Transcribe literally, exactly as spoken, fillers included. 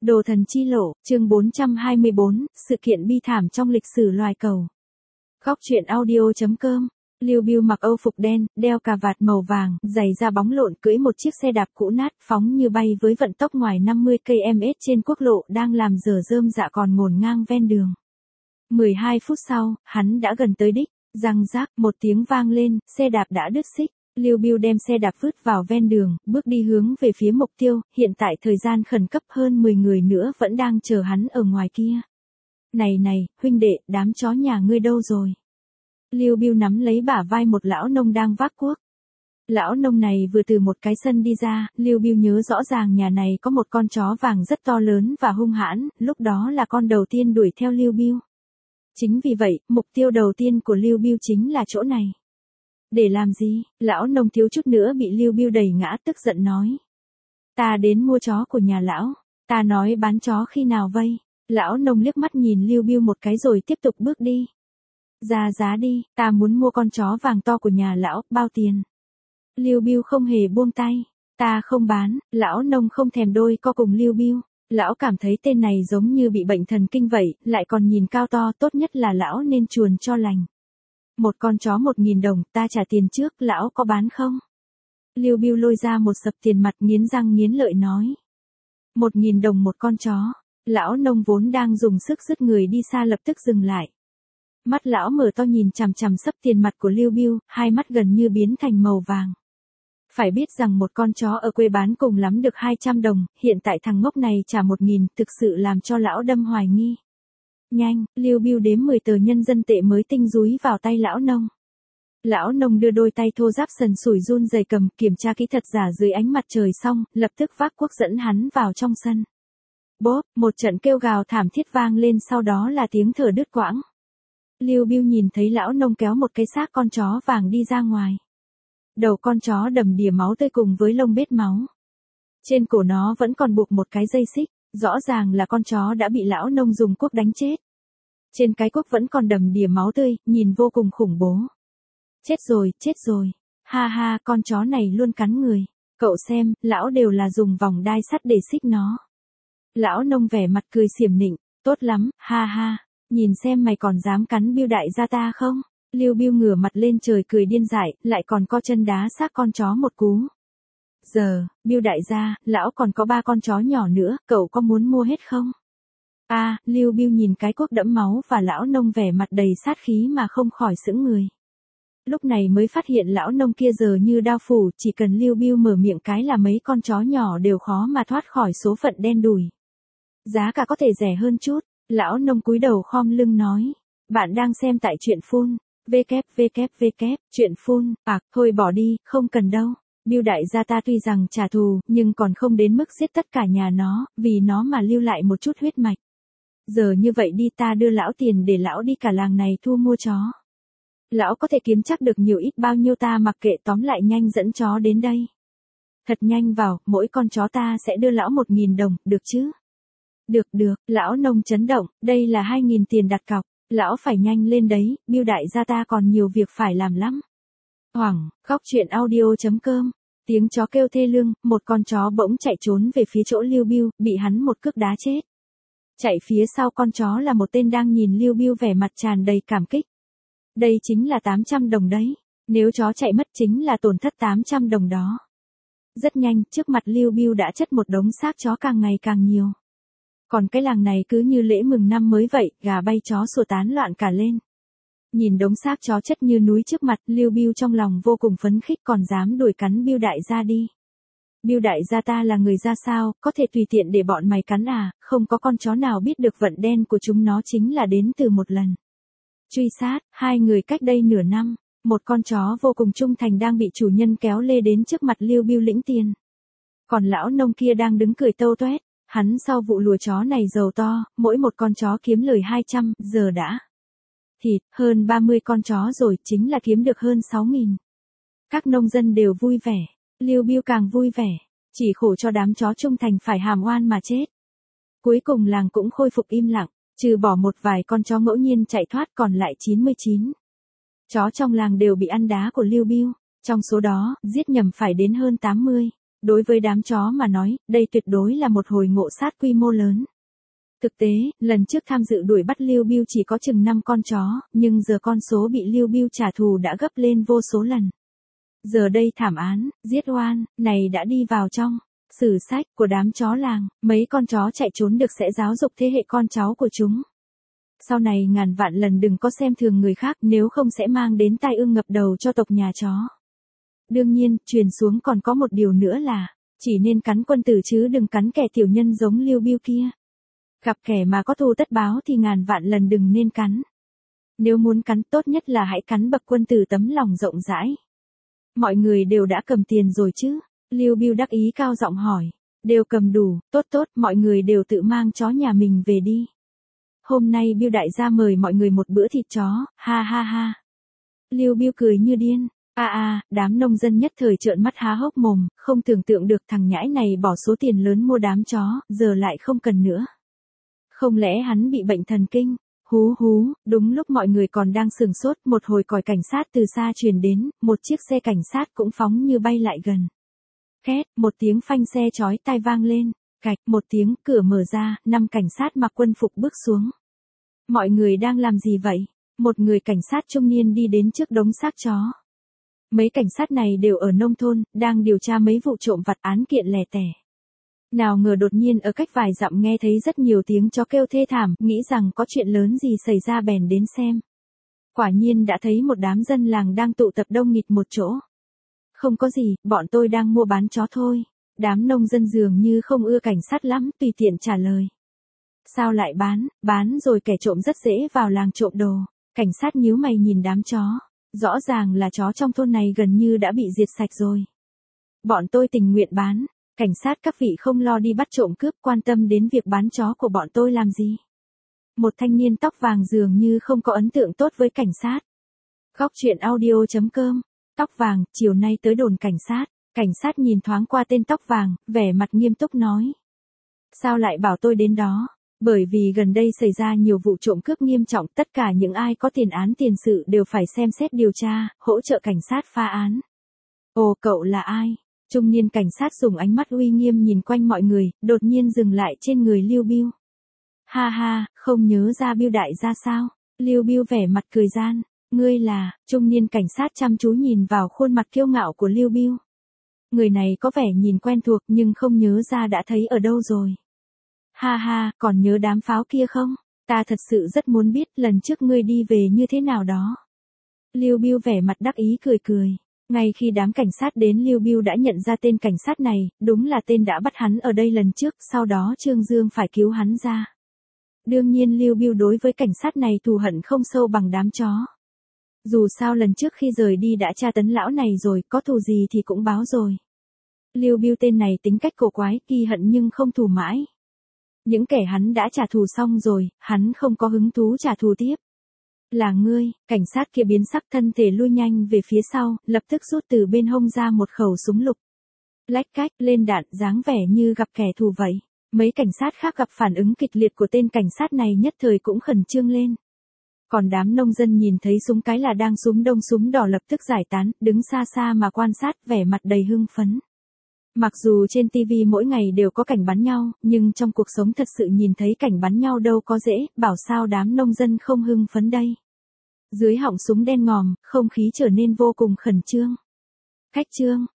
Đồ thần chi lộ, chương bốn trăm hai mươi bốn, sự kiện bi thảm trong lịch sử loài cầu. Góc truyện audio.com. Lưu Bưu mặc âu phục đen, đeo cà vạt màu vàng, giày da bóng lộn, cưỡi một chiếc xe đạp cũ nát, phóng như bay với vận tốc ngoài năm mươi ki lô mét trên quốc lộ đang làm dở rơm dạ còn ngổn ngang ven đường. mười hai phút sau, hắn đã gần tới đích. Răng rác, một tiếng vang lên, xe đạp đã đứt xích. Lưu Bưu đem xe đạp vứt vào ven đường, bước đi hướng về phía mục tiêu, hiện tại thời gian khẩn cấp hơn mười người nữa vẫn đang chờ hắn ở ngoài kia. Này này, huynh đệ, đám chó nhà ngươi đâu rồi? Lưu Bưu nắm lấy bả vai một lão nông đang vác cuốc. Lão nông này vừa từ một cái sân đi ra, Lưu Bưu nhớ rõ ràng nhà này có một con chó vàng rất to lớn và hung hãn, lúc đó là con đầu tiên đuổi theo Lưu Bưu. Chính vì vậy, mục tiêu đầu tiên của Lưu Bưu chính là chỗ này. Để làm gì? Lão nông thiếu chút nữa bị Lưu Bưu đẩy ngã, tức giận nói. Ta đến mua chó của nhà lão. Ta nói bán chó khi nào vây? Lão nông liếc mắt nhìn Lưu Bưu một cái rồi tiếp tục bước đi. Ra giá đi, ta muốn mua con chó vàng to của nhà lão, bao tiền? Lưu Bưu không hề buông tay. Ta không bán. Lão nông không thèm đôi co cùng Lưu Bưu. Lão cảm thấy tên này giống như bị bệnh thần kinh vậy, lại còn nhìn cao to, tốt nhất là lão nên chuồn cho lành. Một con chó một nghìn đồng, ta trả tiền trước, lão có bán không? Lưu Bưu lôi ra một sập tiền mặt, nghiến răng nghiến lợi nói. Một nghìn đồng một con chó. Lão nông vốn đang dùng sức dứt người đi xa lập tức dừng lại. Mắt lão mở to nhìn chằm chằm sấp tiền mặt của Lưu Bưu, hai mắt gần như biến thành màu vàng. Phải biết rằng một con chó ở quê bán cùng lắm được hai trăm đồng, hiện tại thằng ngốc này trả một nghìn, thực sự làm cho lão đâm hoài nghi. Nhanh, Lưu Bưu đếm mười tờ nhân dân tệ mới tinh dúi vào tay lão nông. Lão nông đưa đôi tay thô ráp sần sủi run rẩy cầm, kiểm tra kỹ thật giả dưới ánh mặt trời xong, lập tức vác cuốc dẫn hắn vào trong sân. Bốp, một trận kêu gào thảm thiết vang lên, sau đó là tiếng thở đứt quãng. Lưu Bưu nhìn thấy lão nông kéo một cái xác con chó vàng đi ra ngoài. Đầu con chó đầm đìa máu tươi cùng với lông bết máu. Trên cổ nó vẫn còn buộc một cái dây xích, rõ ràng là con chó đã bị lão nông dùng cuốc đánh chết. Trên cái cuốc vẫn còn đầm đìa máu tươi, nhìn vô cùng khủng bố. Chết rồi, chết rồi. Ha ha, con chó này luôn cắn người. Cậu xem, lão đều là dùng vòng đai sắt để xích nó. Lão nông vẻ mặt cười xiểm nịnh, tốt lắm, ha ha. Nhìn xem mày còn dám cắn Bưu đại gia ta không? Lưu Bưu ngửa mặt lên trời cười điên dại, lại còn co chân đá xác con chó một cú. Giờ, Bưu đại gia, lão còn có ba con chó nhỏ nữa, cậu có muốn mua hết không? A, à, Lưu Bưu nhìn cái cuốc đẫm máu và lão nông vẻ mặt đầy sát khí mà không khỏi sững người. Lúc này mới phát hiện lão nông kia giờ như đao phủ, chỉ cần Lưu Bưu mở miệng cái là mấy con chó nhỏ đều khó mà thoát khỏi số phận đen đủi. Giá cả có thể rẻ hơn chút, lão nông cúi đầu khom lưng nói. Bạn đang xem tại truyện phun. www, chuyện phun, à, thôi bỏ đi, không cần đâu. Bưu đại gia ta tuy rằng trả thù, nhưng còn không đến mức giết tất cả nhà nó, vì nó mà lưu lại một chút huyết mạch. Giờ như vậy đi, ta đưa lão tiền để lão đi cả làng này thu mua chó. Lão có thể kiếm chắc được nhiều ít bao nhiêu ta mặc kệ, tóm lại nhanh dẫn chó đến đây. Thật nhanh vào, mỗi con chó ta sẽ đưa lão một nghìn đồng, được chứ? Được được, lão nông chấn động, đây là hai nghìn tiền đặt cọc. Lão phải nhanh lên đấy, Bưu đại gia ta còn nhiều việc phải làm lắm. Hoảng, góc truyện audio.com. Tiếng chó kêu thê lương, một con chó bỗng chạy trốn về phía chỗ Lưu Bưu, bị hắn một cước đá chết. Chạy phía sau con chó là một tên đang nhìn Lưu Bưu vẻ mặt tràn đầy cảm kích. Đây chính là tám trăm đồng đấy. Nếu chó chạy mất chính là tổn thất tám trăm đồng đó. Rất nhanh, trước mặt Lưu Bưu đã chất một đống xác chó càng ngày càng nhiều. Còn cái làng này cứ như lễ mừng năm mới vậy, gà bay chó sủa tán loạn cả lên. Nhìn đống xác chó chất như núi trước mặt, Lưu Bưu trong lòng vô cùng phấn khích, còn dám đuổi cắn Bưu đại gia đi. Bưu đại gia ta là người ra sao, có thể tùy tiện để bọn mày cắn à, không có con chó nào biết được vận đen của chúng nó chính là đến từ một lần truy sát, hai người cách đây nửa năm, một con chó vô cùng trung thành đang bị chủ nhân kéo lê đến trước mặt Lưu Bưu lĩnh tiền. Còn lão nông kia đang đứng cười tâu toét. Hắn sau vụ lùa chó này giàu to, mỗi một con chó kiếm lời hai trăm, giờ đã thịt, hơn ba mươi con chó rồi, chính là kiếm được hơn sáu nghìn. Các nông dân đều vui vẻ, Lưu Bưu càng vui vẻ, chỉ khổ cho đám chó trung thành phải hàm oan mà chết. Cuối cùng làng cũng khôi phục im lặng, trừ bỏ một vài con chó ngẫu nhiên chạy thoát, còn lại chín mươi chín. Chó trong làng đều bị ăn đá của Lưu Bưu, trong số đó, giết nhầm phải đến hơn tám mươi. Đối với đám chó mà nói, đây tuyệt đối là một hồi ngộ sát quy mô lớn. Thực tế, lần trước tham dự đuổi bắt Lưu Biêu chỉ có chừng năm con chó, nhưng giờ con số bị Lưu Biêu trả thù đã gấp lên vô số lần. Giờ đây thảm án, giết oan, này đã đi vào trong sử sách của đám chó làng, mấy con chó chạy trốn được sẽ giáo dục thế hệ con cháu của chúng. Sau này ngàn vạn lần đừng có xem thường người khác, nếu không sẽ mang đến tai ương ngập đầu cho tộc nhà chó. Đương nhiên, truyền xuống còn có một điều nữa là, chỉ nên cắn quân tử chứ đừng cắn kẻ tiểu nhân giống Lưu Biêu kia. Gặp kẻ mà có thù tất báo thì ngàn vạn lần đừng nên cắn. Nếu muốn cắn tốt nhất là hãy cắn bậc quân tử tấm lòng rộng rãi. Mọi người đều đã cầm tiền rồi chứ? Lưu Biêu đắc ý cao giọng hỏi. Đều cầm đủ, tốt tốt, mọi người đều tự mang chó nhà mình về đi. Hôm nay Biêu đại gia mời mọi người một bữa thịt chó, ha ha ha. Lưu Biêu cười như điên. A a, đám nông dân nhất thời trợn mắt há hốc mồm, không tưởng tượng được thằng nhãi này bỏ số tiền lớn mua đám chó, giờ lại không cần nữa. Không lẽ hắn bị bệnh thần kinh? Hú hú, đúng lúc mọi người còn đang sửng sốt, một hồi còi cảnh sát từ xa truyền đến, một chiếc xe cảnh sát cũng phóng như bay lại gần. Két, một tiếng phanh xe chói tai vang lên, cạch, một tiếng, cửa mở ra, năm cảnh sát mặc quân phục bước xuống. Mọi người đang làm gì vậy? Một người cảnh sát trung niên đi đến trước đống xác chó. Mấy cảnh sát này đều ở nông thôn, đang điều tra mấy vụ trộm vặt án kiện lẻ tẻ. Nào ngờ đột nhiên ở cách vài dặm nghe thấy rất nhiều tiếng chó kêu thê thảm, nghĩ rằng có chuyện lớn gì xảy ra bèn đến xem. Quả nhiên đã thấy một đám dân làng đang tụ tập đông nghịt một chỗ. Không có gì, bọn tôi đang mua bán chó thôi. Đám nông dân dường như không ưa cảnh sát lắm, tùy tiện trả lời. Sao lại bán, bán rồi kẻ trộm rất dễ vào làng trộm đồ. Cảnh sát nhíu mày nhìn đám chó. Rõ ràng là chó trong thôn này gần như đã bị diệt sạch rồi. Bọn tôi tình nguyện bán. Cảnh sát các vị không lo đi bắt trộm cướp, quan tâm đến việc bán chó của bọn tôi làm gì. Một thanh niên tóc vàng dường như không có ấn tượng tốt với cảnh sát. Góc truyện audio chấm com. Tóc vàng, chiều nay tới đồn cảnh sát. Cảnh sát nhìn thoáng qua tên tóc vàng, vẻ mặt nghiêm túc nói. Sao lại bảo tôi đến đó? Bởi vì gần đây xảy ra nhiều vụ trộm cướp nghiêm trọng, tất cả những ai có tiền án tiền sự đều phải xem xét điều tra, hỗ trợ cảnh sát phá án. Ồ, cậu là ai? Trung niên cảnh sát dùng ánh mắt uy nghiêm nhìn quanh mọi người, đột nhiên dừng lại trên người Lưu Biêu. Ha ha, không nhớ ra Biêu đại gia sao? Lưu Biêu vẻ mặt cười gian. Ngươi là? Trung niên cảnh sát chăm chú nhìn vào khuôn mặt kiêu ngạo của Lưu Biêu. Người này có vẻ nhìn quen thuộc nhưng không nhớ ra đã thấy ở đâu rồi. Ha ha, còn nhớ đám pháo kia không? Ta thật sự rất muốn biết lần trước ngươi đi về như thế nào đó. Lưu Biêu vẻ mặt đắc ý cười cười. Ngay khi đám cảnh sát đến, Lưu Biêu đã nhận ra tên cảnh sát này, đúng là tên đã bắt hắn ở đây lần trước, sau đó Trương Dương phải cứu hắn ra. Đương nhiên Lưu Biêu đối với cảnh sát này thù hận không sâu bằng đám chó. Dù sao lần trước khi rời đi đã tra tấn lão này rồi, có thù gì thì cũng báo rồi. Lưu Biêu tên này tính cách cổ quái, kỳ hận nhưng không thù mãi. Những kẻ hắn đã trả thù xong rồi, hắn không có hứng thú trả thù tiếp. Là ngươi, cảnh sát kia biến sắc, thân thể lui nhanh về phía sau, lập tức rút từ bên hông ra một khẩu súng lục. Lách cách, lên đạn, dáng vẻ như gặp kẻ thù vậy. Mấy cảnh sát khác gặp phản ứng kịch liệt của tên cảnh sát này nhất thời cũng khẩn trương lên. Còn đám nông dân nhìn thấy súng cái là đang súng đông súng đỏ lập tức giải tán, đứng xa xa mà quan sát, vẻ mặt đầy hưng phấn. Mặc dù trên ti vi mỗi ngày đều có cảnh bắn nhau, nhưng trong cuộc sống thật sự nhìn thấy cảnh bắn nhau đâu có dễ, bảo sao đám nông dân không hưng phấn đây. Dưới họng súng đen ngòm, không khí trở nên vô cùng khẩn trương. Khách trương,